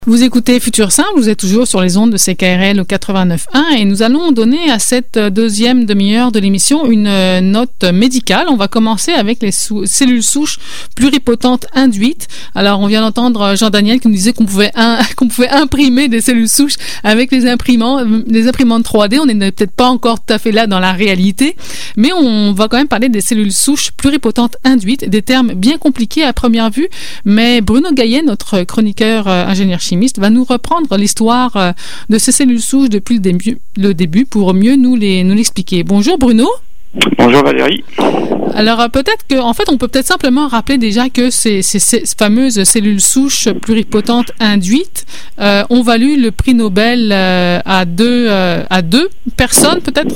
Vous écoutez Futur Sain, vous êtes toujours sur les ondes de CKRL au 89.1 et nous allons donner à cette deuxième demi-heure de l'émission une note médicale. On va commencer avec les cellules souches pluripotentes induites. Alors, on vient d'entendre Jean-Daniel qui nous disait qu'on pouvait imprimer des cellules souches avec les imprimantes 3D. On n'est peut-être pas encore tout à fait là dans la réalité, mais on va quand même parler des cellules souches pluripotentes induites, des termes bien compliqués à première vue, mais Bruno Gaillet, notre chroniqueur ingénieur chimiste, va nous reprendre l'histoire de ces cellules souches depuis le début pour mieux nous l'expliquer. Bonjour Bruno. Bonjour Valérie. Alors peut-être on peut peut-être simplement rappeler déjà que ces fameuses cellules souches pluripotentes induites ont valu le prix Nobel à deux personnes, peut-être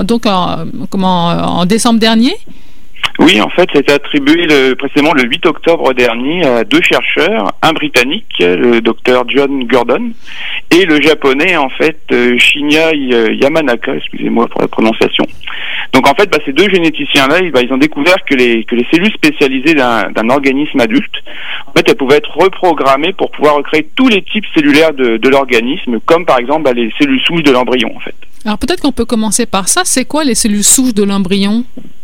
en décembre dernier. Oui, en fait, c'était attribué précisément le 8 octobre dernier à deux chercheurs, un britannique, le docteur John Gurdon, et le japonais, en fait, Shinya Yamanaka, excusez-moi pour la prononciation. Donc, en fait, ces deux généticiens-là, ils ont découvert que les cellules spécialisées d'un organisme adulte, en fait, elles pouvaient être reprogrammées pour pouvoir recréer tous les types cellulaires de l'organisme, comme par exemple les cellules souches de l'embryon, en fait. Alors, peut-être qu'on peut commencer par ça. C'est quoi les cellules souches de l'embryon ?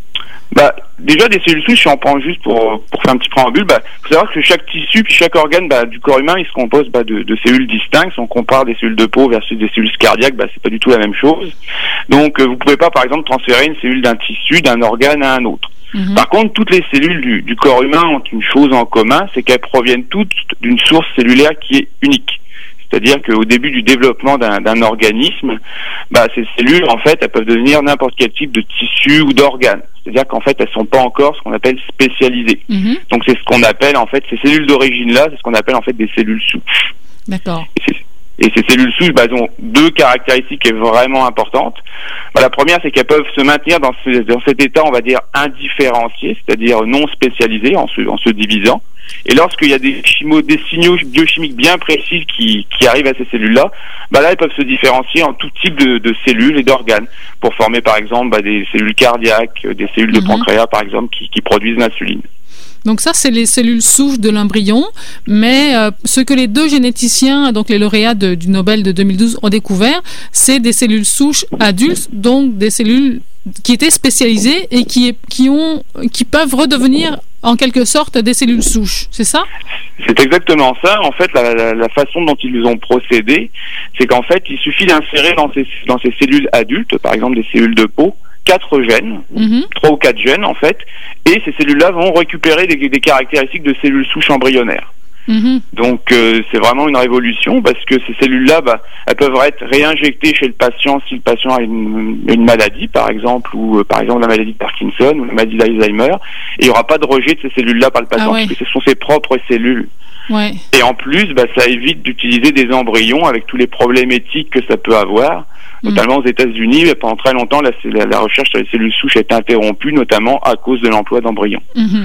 Déjà des cellules souches, si on prend juste pour faire un petit préambule, faut savoir que chaque tissu puis chaque organe du corps humain, il se compose de cellules distinctes. Si on compare des cellules de peau versus des cellules cardiaques, c'est pas du tout la même chose. Donc vous pouvez pas par exemple transférer une cellule d'un tissu, d'un organe à un autre. Par contre, toutes les cellules du corps humain ont une chose en commun, c'est qu'elles proviennent toutes d'une source cellulaire qui est unique. C'est-à-dire qu'au début du développement d'un organisme, ces cellules, en fait, elles peuvent devenir n'importe quel type de tissu ou d'organe. C'est-à-dire qu'en fait, elles sont pas encore ce qu'on appelle spécialisées. Donc c'est ce qu'on appelle, en fait, ces cellules d'origine-là, c'est ce qu'on appelle en fait des cellules souches. D'accord. Et ces cellules souches, elles ont deux caractéristiques vraiment importantes. La première, c'est qu'elles peuvent se maintenir dans cet état, on va dire, indifférencié, c'est-à-dire non spécialisé, en se divisant. Et lorsqu'il y a des signaux biochimiques bien précis qui arrivent à ces cellules-là, là, elles peuvent se différencier en tout type de cellules et d'organes pour former, par exemple, des cellules cardiaques, des cellules de pancréas, par exemple, qui produisent l'insuline. Donc ça, c'est les cellules souches de l'embryon, mais ce que les deux généticiens, donc les lauréats du Nobel de 2012, ont découvert, c'est des cellules souches adultes, donc des cellules qui étaient spécialisées et qui peuvent redevenir en quelque sorte des cellules souches, c'est ça ? C'est exactement ça. En fait, la façon dont ils ont procédé, c'est qu'en fait, il suffit d'insérer dans ces cellules adultes, par exemple des cellules de peau, 4 gènes, 3 ou 4 gènes en fait, et ces cellules-là vont récupérer des caractéristiques de cellules souches embryonnaires. Donc c'est vraiment une révolution parce que ces cellules-là, elles peuvent être réinjectées chez le patient si le patient a une maladie, par exemple, ou par exemple la maladie de Parkinson ou la maladie d'Alzheimer, et il n'y aura pas de rejet de ces cellules-là par le patient, parce que ce sont ses propres cellules. Ouais. Et en plus, ça évite d'utiliser des embryons avec tous les problèmes éthiques que ça peut avoir. Notamment aux États-Unis, pendant très longtemps, la recherche sur les cellules souches est interrompue, notamment à cause de l'emploi d'embryons.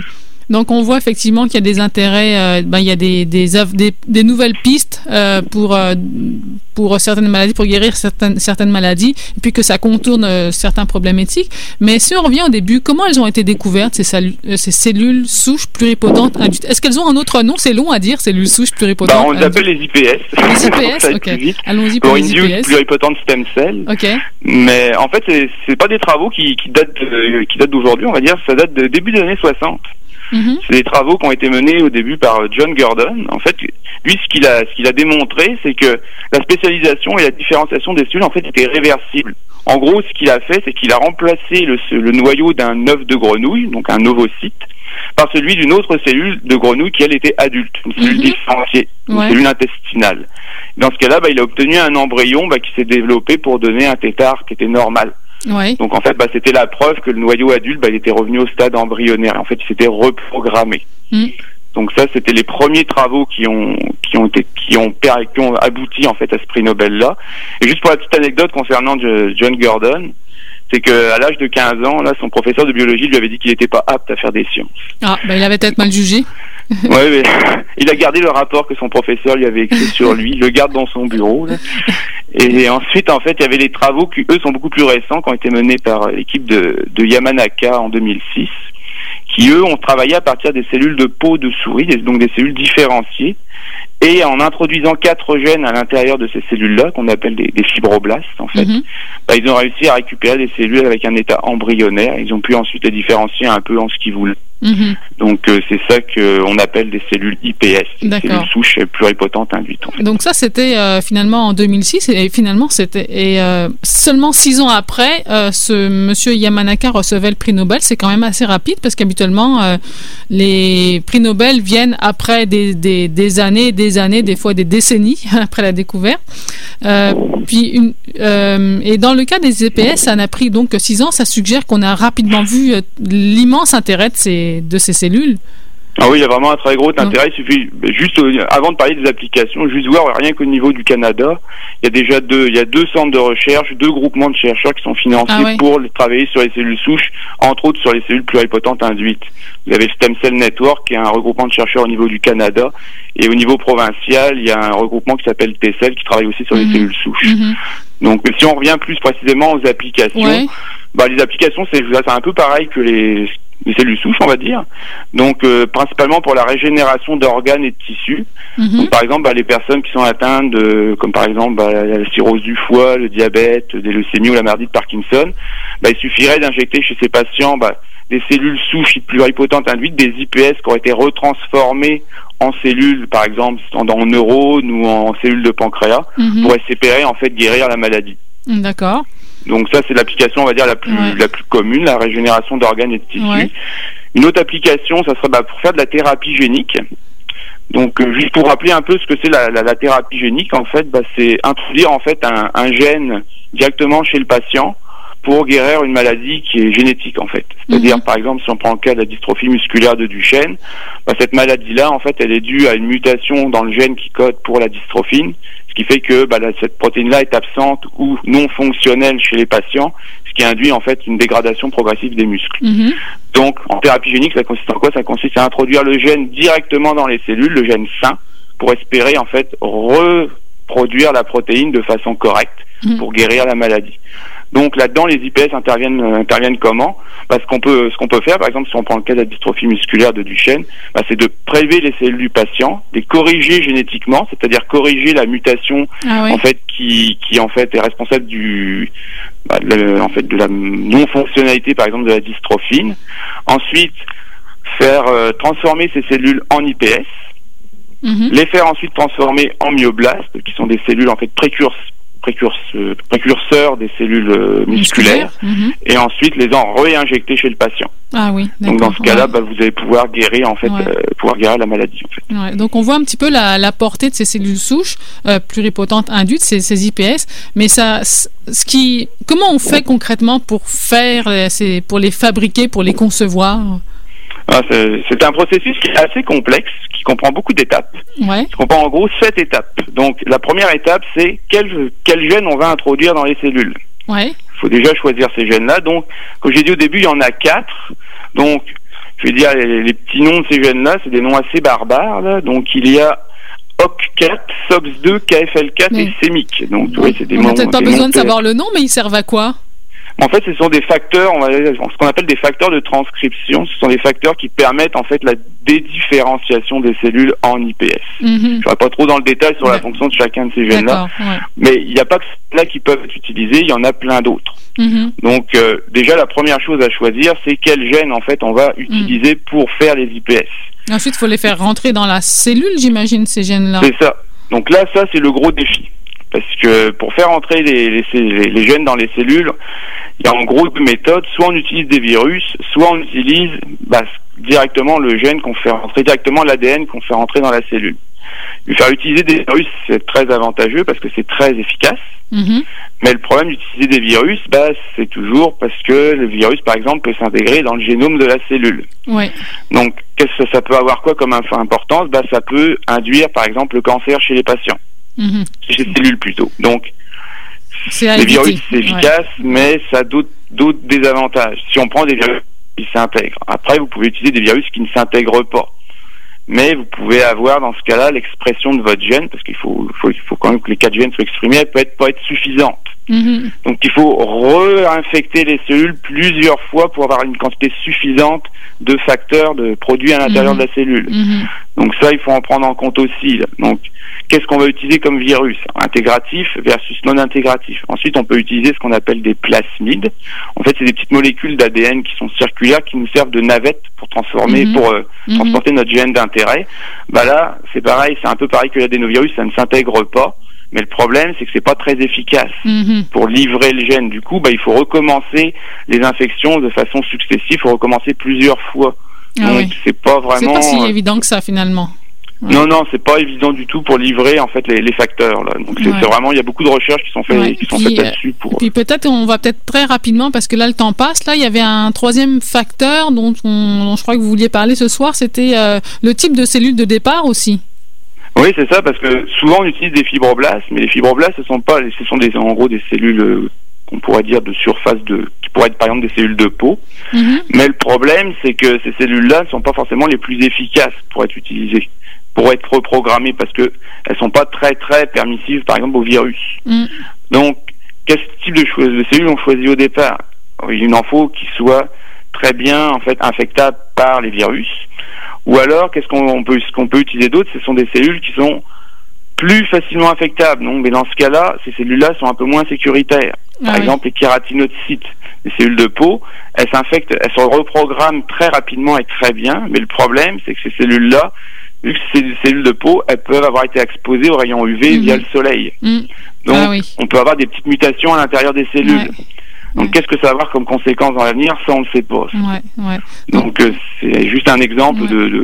Donc on voit effectivement qu'il y a des intérêts, il y a des nouvelles pistes pour certaines maladies, pour guérir certaines maladies, et puis que ça contourne certains problèmes éthiques. Mais si on revient au début, comment elles ont été découvertes, ces cellules souches pluripotentes induites ? Est-ce qu'elles ont un autre nom ? C'est long à dire, cellules souches pluripotentes on les appelle les IPS. Les IPS, ok. Allons-y pour les IPS. Pluripotent stem cell. Ok. Mais en fait, c'est pas des travaux qui datent d'aujourd'hui, on va dire, ça date de début des années 60. C'est des travaux qui ont été menés au début par John Gurdon. En fait, lui, ce qu'il a démontré, c'est que la spécialisation et la différenciation des cellules, en fait, étaient réversibles. En gros, ce qu'il a fait, c'est qu'il a remplacé le noyau d'un œuf de grenouille, donc un ovocyte, par celui d'une autre cellule de grenouille qui, elle, était adulte, une cellule différenciée, une cellule intestinale. Dans ce cas-là, il a obtenu un embryon qui s'est développé pour donner un tétard qui était normal. Ouais. Donc en fait, c'était la preuve que le noyau adulte, il était revenu au stade embryonnaire. En fait, il s'était reprogrammé. Donc ça, c'était les premiers travaux qui ont abouti en fait à ce prix Nobel là. Et juste pour la petite anecdote concernant John Gurdon, c'est que à l'âge de 15 ans, son professeur de biologie lui avait dit qu'il n'était pas apte à faire des sciences. Ah, il avait peut-être mal jugé. Oui, mais il a gardé le rapport que son professeur lui avait écrit sur lui. Il le garde dans son bureau. Et ensuite, en fait, il y avait les travaux qui, eux, sont beaucoup plus récents, qui ont été menés par l'équipe de Yamanaka en 2006, qui, eux, ont travaillé à partir des cellules de peau de souris, donc des cellules différenciées. Et en introduisant 4 gènes à l'intérieur de ces cellules-là, qu'on appelle des fibroblastes, en fait, ils ont réussi à récupérer des cellules avec un état embryonnaire. Ils ont pu ensuite les différencier un peu en ce qu'ils voulaient. Donc c'est ça qu'on appelle des cellules IPS, des cellules souches pluripotentes induites. En fait. Donc ça c'était finalement en 2006 et finalement seulement 6 ans après ce monsieur Yamanaka recevait le prix Nobel. C'est quand même assez rapide parce qu'habituellement les prix Nobel viennent après des années, des fois des décennies après la découverte. Et dans le cas des IPS, ça n'a pris donc 6 ans. Ça suggère qu'on a rapidement vu l'immense intérêt de ces cellules. Ah oui, il y a vraiment un très gros intérêt. Il suffit juste, avant de parler des applications, juste voir rien qu'au niveau du Canada, il y a déjà deux centres de recherche, 2 groupements de chercheurs qui sont financés pour travailler sur les cellules souches, entre autres sur les cellules pluripotentes induites. Vous avez Stem Cell Network, qui est un regroupement de chercheurs au niveau du Canada, et au niveau provincial, il y a un regroupement qui s'appelle T-Cell, qui travaille aussi sur les cellules souches. Donc, si on revient plus précisément aux applications, les applications, c'est un peu pareil que les cellules souches, on va dire. Donc, principalement pour la régénération d'organes et de tissus. Donc, par exemple, les personnes qui sont atteintes comme par exemple la cirrhose du foie, le diabète, des leucémies ou la maladie de Parkinson, il suffirait d'injecter chez ces patients des cellules souches pluripotentes induites, des IPS qui auraient été retransformées en cellules, par exemple, en neurones ou en cellules de pancréas, pour espérer en fait guérir la maladie. D'accord. Donc ça, c'est l'application, on va dire, la plus commune, la régénération d'organes et de tissus. Une autre application, ça serait pour faire de la thérapie génique. Donc, juste pour rappeler un peu ce que c'est la thérapie génique, en fait, c'est introduire en fait un gène directement chez le patient pour guérir une maladie qui est génétique, en fait. C'est-à-dire, par exemple, si on prend le cas de la dystrophie musculaire de Duchenne, cette maladie-là, en fait, elle est due à une mutation dans le gène qui code pour la dystrophine, ce qui fait que cette protéine-là est absente ou non fonctionnelle chez les patients, ce qui induit en fait une dégradation progressive des muscles. Donc, en thérapie génique, ça consiste en quoi? Ça consiste à introduire le gène directement dans les cellules, le gène sain, pour espérer en fait reproduire la protéine de façon correcte pour guérir la maladie. Donc là-dedans, les IPS interviennent comment? Ce qu'on peut faire, par exemple, si on prend le cas de la dystrophie musculaire de Duchenne, c'est de prélever les cellules du patient, les corriger génétiquement, c'est-à-dire corriger la mutation en fait qui en fait est responsable de la non-fonctionnalité, par exemple, de la dystrophine. Ensuite, faire transformer ces cellules en IPS, les faire ensuite transformer en myoblastes, qui sont des cellules en fait précurseurs des cellules musculaires, et ensuite les réinjecter chez le patient. Donc dans ce cas-là, vous allez pouvoir guérir pouvoir guérir la maladie. En fait. Donc on voit un petit peu la portée de ces cellules souches pluripotentes induites, ces IPS, mais comment on fait concrètement pour les fabriquer, pour les concevoir? C'est un processus qui est assez complexe, qui comprend beaucoup d'étapes. Qui comprend en gros 7 étapes. Donc la première étape, c'est quel gène on va introduire dans les cellules. Il faut déjà choisir ces gènes-là. Donc, comme j'ai dit au début, il y en a 4. Donc, je vais dire les petits noms de ces gènes-là, c'est des noms assez barbares. Là. Donc, il y a OC4, SOX2, KFL4 et CEMIC. Donc, c'est des on n'a peut-être pas besoin de savoir le nom, mais ils servent à quoi? En fait, ce sont des facteurs, ce qu'on appelle des facteurs de transcription. Ce sont des facteurs qui permettent en fait la dédifférenciation des cellules en IPS. Je ne vais pas trop dans le détail sur la fonction de chacun de ces gènes-là, mais il n'y a pas que ceux-là qui peuvent être utilisés, il y en a plein d'autres. Donc déjà, la première chose à choisir, c'est quel gène en fait on va utiliser pour faire les IPS. Ensuite, il faut les faire rentrer dans la cellule, j'imagine, ces gènes-là. C'est ça. Donc là, ça c'est le gros défi. Parce que pour faire entrer les gènes dans les cellules, il y a en gros 2 méthodes. Soit on utilise des virus, soit on utilise directement le gène qu'on fait rentrer, directement l'ADN qu'on fait rentrer dans la cellule. Faire utiliser des virus, c'est très avantageux parce que c'est très efficace. Mais le problème d'utiliser des virus, c'est toujours parce que le virus, par exemple, peut s'intégrer dans le génome de la cellule. Donc, qu'est-ce que ça peut avoir quoi comme importance? Ça peut induire, par exemple, le cancer chez les patients. Chez les cellules plutôt. Donc, les virus, c'est efficace, mais ça a d'autres désavantages. Si on prend des virus qui s'intègrent, après, vous pouvez utiliser des virus qui ne s'intègrent pas. Mais vous pouvez avoir, dans ce cas-là, l'expression de votre gène, parce qu'il faut quand même que les 4 gènes soient exprimés, elle peut pas être suffisante. Donc il faut réinfecter les cellules plusieurs fois pour avoir une quantité suffisante de facteurs, de produits à l'intérieur de la cellule. Donc ça, il faut en prendre en compte aussi, là. Donc qu'est-ce qu'on va utiliser comme virus? Intégratif versus non intégratif. Ensuite, on peut utiliser ce qu'on appelle des plasmides. En fait, c'est des petites molécules d'ADN qui sont circulaires, qui nous servent de navette pour transformer, pour transporter notre gène d'intérêt. Bah là, c'est pareil, c'est un peu pareil que l'adénovirus, ça ne s'intègre pas. Mais le problème, c'est que c'est pas très efficace pour livrer le gène. Du coup, bah, il faut recommencer les infections de façon successive. Il faut recommencer plusieurs fois. Donc, c'est pas vraiment. C'est pas si évident que ça, finalement. Non, c'est pas évident du tout pour livrer en fait les facteurs là. Donc c'est vraiment, il y a beaucoup de recherches qui sont faites, faites là-dessus pour. Puis peut-être on va très rapidement parce que là le temps passe. Là, il y avait un troisième facteur dont je crois que vous vouliez parler ce soir. C'était le type de cellules de départ aussi. Oui, c'est ça, parce que souvent on utilise des fibroblastes, mais les fibroblastes ce sont en gros des cellules qu'on pourrait dire de surface qui pourraient être par exemple des cellules de peau. Mais le problème, c'est que ces cellules-là ne sont pas forcément les plus efficaces pour être utilisées, pour être reprogrammées, parce que elles sont pas très très permissives par exemple au virus. Donc quel type de cellules on choisit au départ? Il en faut qui soient très bien en fait infectables par les virus. Ou alors ce qu'on peut utiliser d'autre, ce sont des cellules qui sont plus facilement infectables. Donc, mais dans ce cas-là, ces cellules-là sont un peu moins sécuritaires. Par exemple, les kératinocytes, les cellules de peau, elles se reprogramment très rapidement et très bien. Mais le problème, c'est que ces cellules-là, vu que c'est des cellules de peau, elles peuvent avoir été exposées aux rayons UV via le soleil. Donc, on peut avoir des petites mutations à l'intérieur des cellules. Donc, qu'est-ce que ça va avoir comme conséquence dans l'avenir? Ça, on ne le sait pas. Donc, c'est juste un exemple de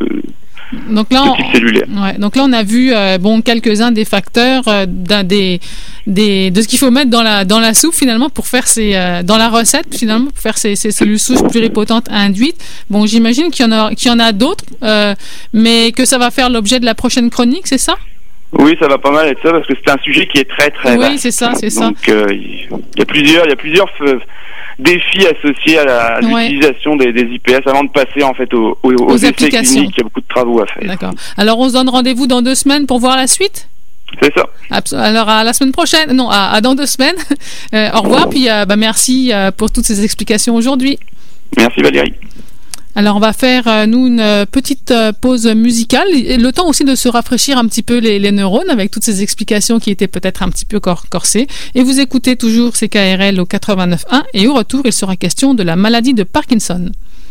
type cellulaire. Donc là, on a vu quelques-uns des facteurs de ce qu'il faut mettre dans la soupe finalement pour faire dans la recette finalement pour faire ces cellules souches pluripotentes induites. Bon, j'imagine qu'il y en a d'autres, mais que ça va faire l'objet de la prochaine chronique, c'est ça? Oui, ça va pas mal être ça parce que c'est un sujet qui est très très vaste. Oui, c'est ça. Donc il y a plusieurs défis associés à l'utilisation des IPS avant de passer en fait aux essais cliniques. Il y a beaucoup de travaux à faire. D'accord. Alors on se donne rendez-vous dans 2 semaines pour voir la suite? C'est ça. Alors à la semaine prochaine. Non, à dans 2 semaines. Au revoir. Puis merci pour toutes ces explications aujourd'hui. Merci Valérie. Alors, on va faire, une petite pause musicale, et le temps aussi de se rafraîchir un petit peu les neurones avec toutes ces explications qui étaient peut-être un petit peu corsées. Et vous écoutez toujours CKRL au 89.1, et au retour, il sera question de la maladie de Parkinson.